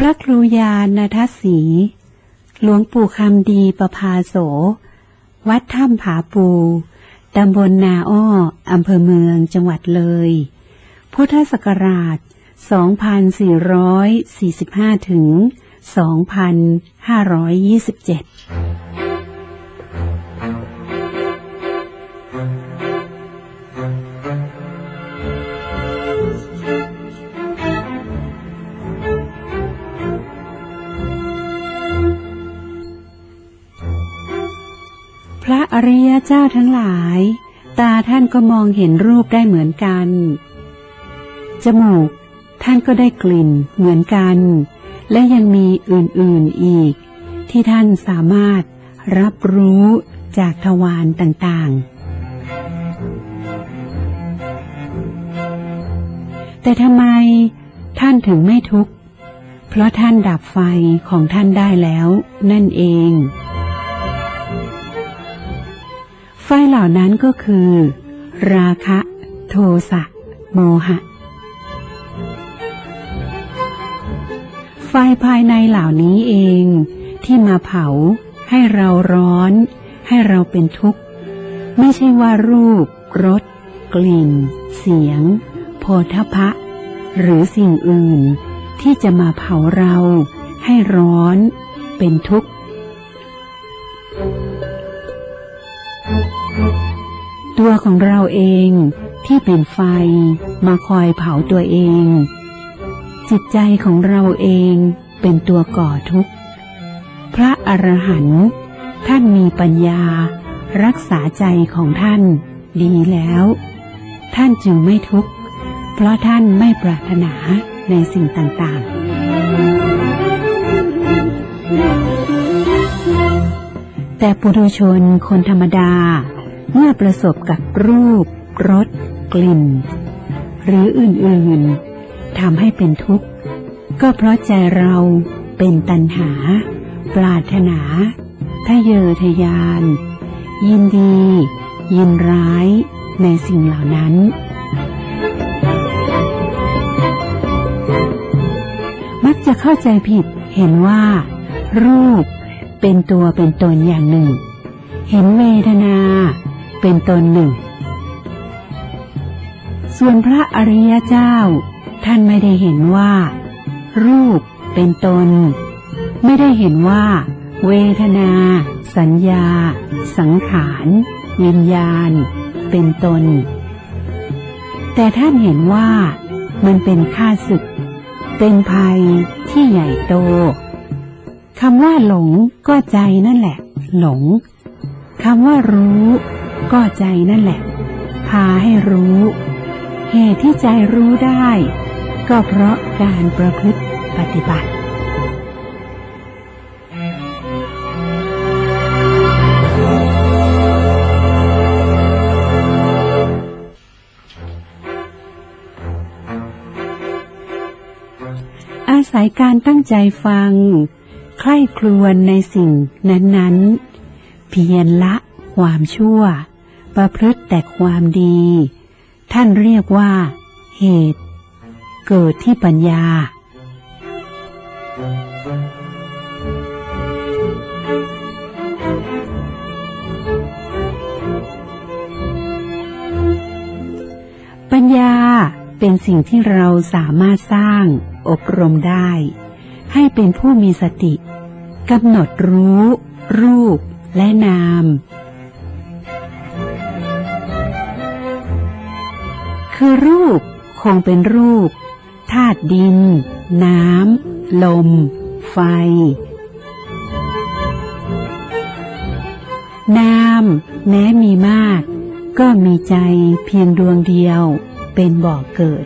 ระครูญาณทัสสีหลวงปู่คำดีประภาโสวัดถ้ำผาปูตำบลนาอ้ออำเภอเมืองจังหวัดเลยพุทธศักราช 2445 ถึง 2527พระอริยเจ้าทั้งหลายตาท่านก็มองเห็นรูปได้เหมือนกันจมูกท่านก็ได้กลิ่นเหมือนกันและยังมีอื่นๆอีกที่ท่านสามารถรับรู้จากทวารต่างๆแต่ทำไมท่านถึงไม่ทุกข์เพราะท่านดับไฟของท่านได้แล้วนั่นเองไฟเหล่านั้นก็คือราคะโทสะโมหะไฟภายในเหล่านี้เองที่มาเผาให้เราร้อนให้เราเป็นทุกข์ไม่ใช่ว่ารูปรสกลิ่นเสียงโผฏฐัพพะหรือสิ่งอื่นที่จะมาเผาเราให้ร้อนเป็นทุกข์ตัวของเราเองที่เป็นไฟมาคอยเผาตัวเองจิตใจของเราเองเป็นตัวก่อทุกข์พระอรหันต์ท่านมีปัญญารักษาใจของท่านดีแล้วท่านจึงไม่ทุกข์เพราะท่านไม่ปรารถนาในสิ่งต่างๆแต่ปุถุชนคนธรรมดาเมื่อประสบกับรูปรสกลิ่นหรืออื่นๆทำให้เป็นทุกข์ก็เพราะใจเราเป็นตัณหาปรารถนาทะเยอทะยานยินดียินร้ายในสิ่งเหล่านั้นมักจะเข้าใจผิดเห็นว่ารูปเป็นตัวเป็นตนอย่างหนึ่งเห็นเวทนาเป็นตนหนึ่งส่วนพระอริยเจ้าท่านไม่ได้เห็นว่ารูปเป็นตนไม่ได้เห็นว่าเวทนาสัญญาสังขารวิญญาณเป็นตนแต่ท่านเห็นว่ามันเป็นข้าศึกเป็นภัยที่ใหญ่โตคำว่าหลงก็ใจนั่นแหละหลงคำว่ารู้ก็ใจนั่นแหละพาให้รู้เหตุที่ใจรู้ได้ก็เพราะการประพฤติปฏิบัติอาศัยการตั้งใจฟังใคร่ครวญในสิ่งนั้นๆเพียรละความชั่วประพฤติแต่ความดีท่านเรียกว่าเหตุเกิดที่ปัญญาปัญญาเป็นสิ่งที่เราสามารถสร้างอบรมได้ให้เป็นผู้มีสติกำหนดรู้รูปและนามคือรูปคงเป็นรูปธาตุดินน้ำลมไฟนามแม้มีมากก็มีใจเพียงดวงเดียวเป็นบ่อเกิด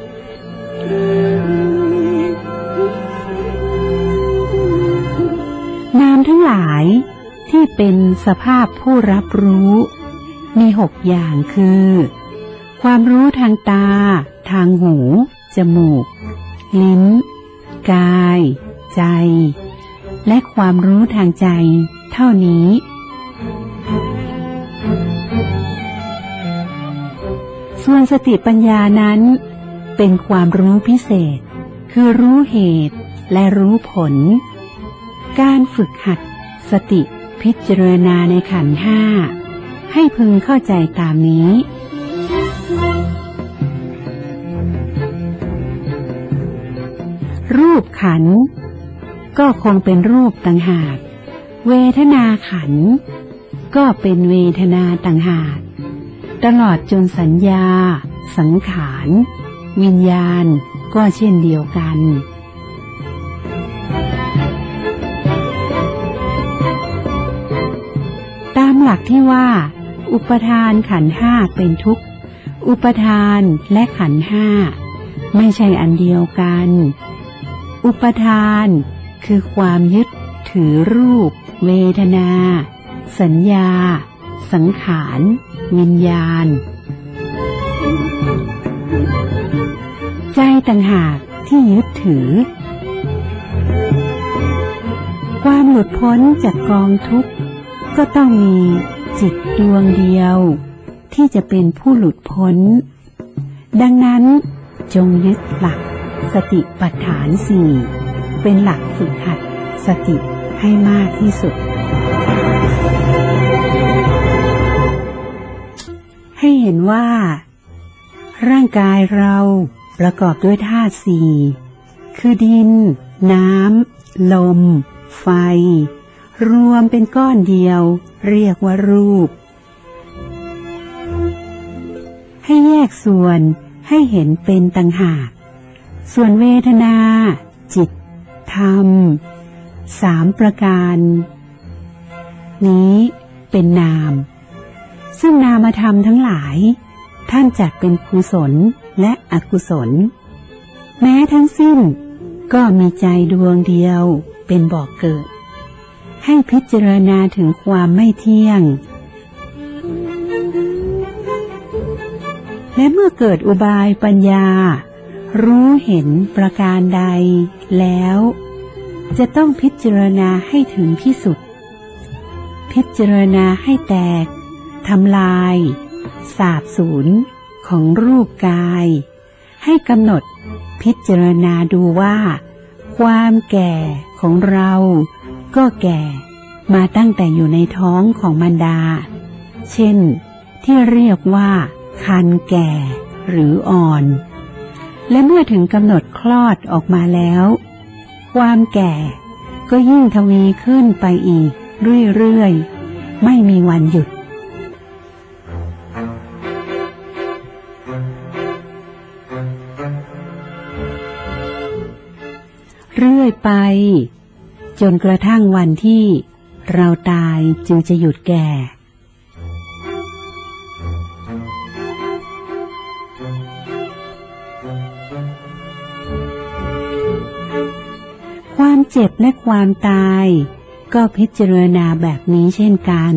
นามทั้งหลายที่เป็นสภาพผู้รับรู้มี6 อย่างคือความรู้ทางตาทางหูจมูกลิ้นกายใจและความรู้ทางใจเท่านี้ส่วนสติปัญญานั้นเป็นความรู้พิเศษคือรู้เหตุและรู้ผลการฝึกหัดสติพิจารณาในขันธ์ห้าให้พึงเข้าใจตามนี้รูปขันธ์ก็คงเป็นรูปต่างหากเวทนาขันธ์ก็เป็นเวทนาต่างหากตลอดจนสัญญาสังขารวิญญาณก็เช่นเดียวกันตามหลักที่ว่าอุปทานขันธ์ห้าเป็นทุกข์อุปทานและขันธ์ห้าไม่ใช่อันเดียวกันอุปทานคือความยึดถือรูปเวทนาสัญญาสังขารวิญญาณใจต่างหากที่ยึดถือความหลุดพ้นจากกองทุกข์ก็ต้องมีจิตดวงเดียวที่จะเป็นผู้หลุดพ้นดังนั้นจงยึดหลักสติปัฏฐานสี่เป็นหลักฝึกหัดสติให้มากที่สุดให้เห็นว่าร่างกายเราประกอบด้วยธาตุสี่คือดินน้ำลมไฟรวมเป็นก้อนเดียวเรียกว่ารูปให้แยกส่วนให้เห็นเป็นต่างหากส่วนเวทนาจิตธรรมสามประการนี้เป็นนามซึ่งนามธรรมทั้งหลายท่านจัดเป็นกุศลและอกุศลแม้ทั้งสิ้นก็มีใจดวงเดียวเป็นบ่อเกิดให้พิจารณาถึงความไม่เที่ยงและเมื่อเกิดอุบายปัญญารู้เห็นประการใดแล้วจะต้องพิจารณาให้ถึงที่สุดพิจารณาให้แตกทำลายสาบสูญของรูปกายให้กำหนดพิจารณาดูว่าความแก่ของเราก็แก่มาตั้งแต่อยู่ในท้องของมารดาเช่นที่เรียกว่าครรภ์แก่หรืออ่อนและเมื่อถึงกำหนดคลอดออกมาแล้วความแก่ก็ยิ่งทวีขึ้นไปอีกเรื่อยๆไม่มีวันหยุดเรื่อยไปจนกระทั่งวันที่เราตายจึงจะหยุดแก่ความเจ็บและความตายก็พิจารณาแบบนี้เช่นกัน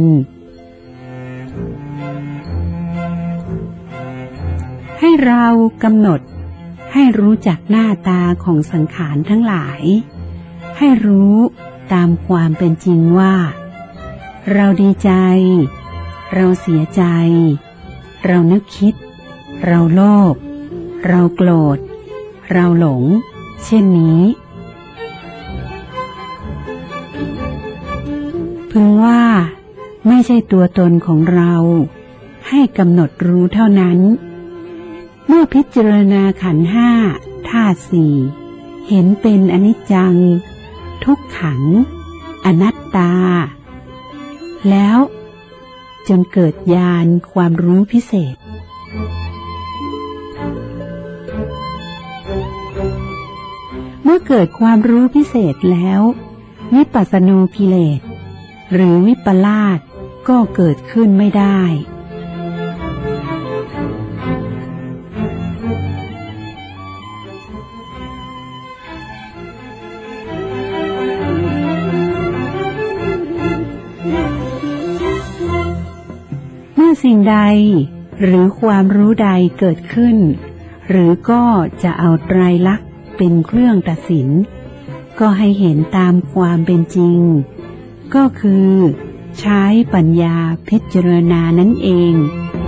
ให้เรากำหนดให้รู้จักหน้าตาของสังขารทั้งหลายให้รู้ตามความเป็นจริงว่าเราดีใจเราเสียใจเรานึกคิดเราโลภเราโกรธเราหลงเช่นนี้พึงว่าไม่ใช่ตัวตนของเราให้กำหนดรู้เท่านั้นเมื่อพิจารณาขันธ์ห้าธาตุสี่เห็นเป็นอนิจจังทุกขังอนัตตาแล้วจนเกิดญาณความรู้พิเศษเมื่อเกิดความรู้พิเศษแล้ววิปัสสนูกิเลสหรือวิปลาสก็เกิดขึ้นไม่ได้เมื่อสิ่งใดหรือความรู้ใดเกิดขึ้นหรือก็จะเอาไตรลักษณ์เป็นเครื่องตัดสินก็ให้เห็นตามความเป็นจริงก็คือใช้ปัญญาพิจารณานั่นเอง